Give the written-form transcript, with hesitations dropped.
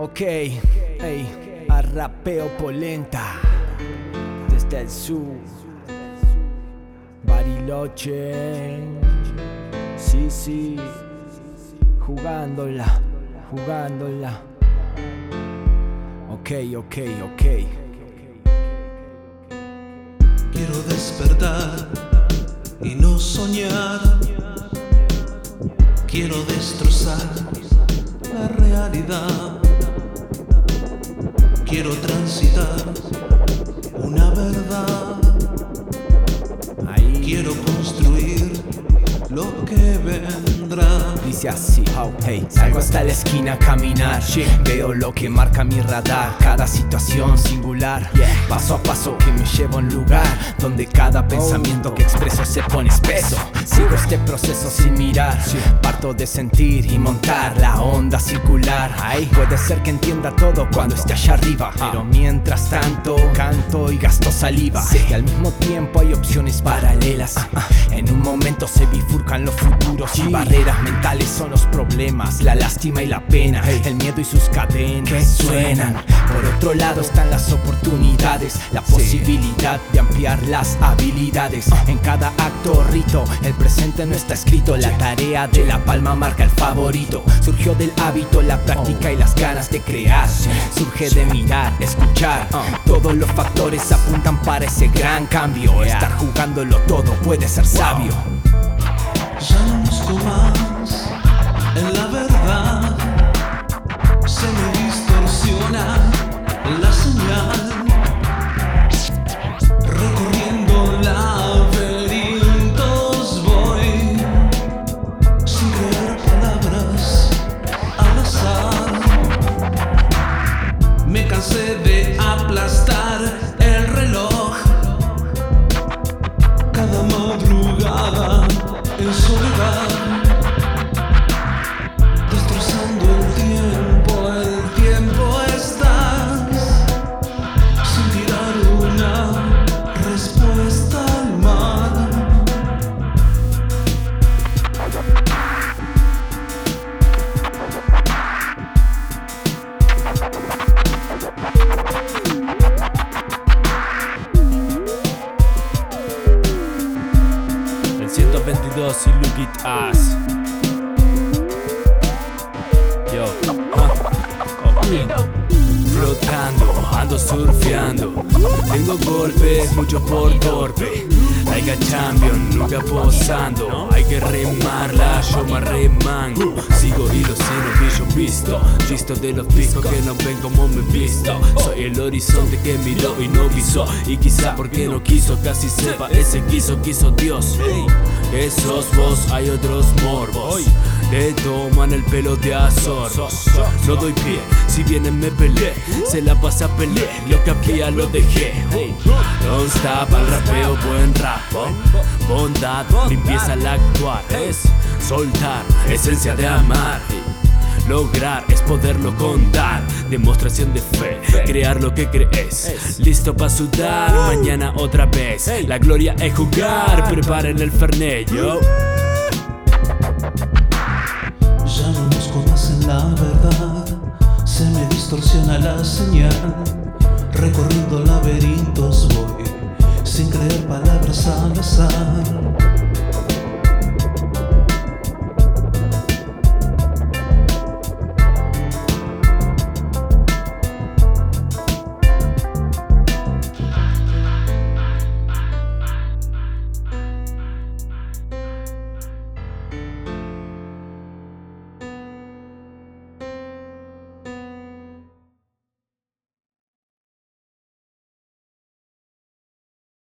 Ok, hey, a rapeo polenta desde el sur, Bariloche, sí, jugándola. Ok. Quiero despertar y no soñar. Quiero destrozar la realidad. Quiero transitar una verdad. Quiero construir lo que vendrá. Dice así, hey, salgo hasta la esquina a caminar, veo lo que marca mi radar, cada situación singular, paso a paso que me lleva a un lugar donde cada pensamiento que expreso se pone espeso. Sigo este proceso sin mirar, parto de sentir y montar la onda circular. Puede ser que entienda todo cuando esté allá arriba, pero mientras tanto canto y gasto saliva, y al mismo tiempo hay opciones paralelas. En un momento se bifurcan los futuros y barreras mentales son los problemas, la lástima y la pena, el miedo y sus cadenas que suenan. Por otro lado están las oportunidades, la posibilidad de ampliar las habilidades. En cada acto o rito, el presente no está escrito, la tarea de la palma marca el favorito. Surgió del hábito, la práctica y las ganas de crear. Surge de mirar, escuchar, todos los factores apuntan para ese gran cambio. Estar jugándolo todo puede ser sabio. Ya no busco más en la verdad, se me distorsiona la señal, recorriendo laberintos voy, sin creer palabras al azar. Me cansé de aplastar el reloj, cada madrugada en soledad, destrozando el tiempo estás, sin tirar una respuesta al mar. El 122 y Look It Us. Yo, flotando, ando surfeando. Tengo golpes, mucho por torpe. Like a champion, nunca posando. Hay que remarla, yo me remango. Sigo hilo sin ovillo visto. Listo de los picos que no ven como me visto. Soy el horizonte que miró y no visó. Y quizá porque no quiso, casi sepa. Ese quiso Dios. Que sos vos, hay otros morbos. Te toman el pelo de Azor. No doy pie, si vienen me peleé. Se la pasa a pelear, lo que había lo dejé. Don't stop, al rapeo buen rap. Bondad, limpieza al actuar. Es soltar, esencia de amar. Lograr es poderlo contar. Demostración de fe, crear lo que crees. Listo para sudar, mañana otra vez. La gloria es jugar, preparen el fernet, yo. Ya no busco más en la verdad, se me distorsiona la señal. Recorriendo laberintos voy, sin creer palabras al azar.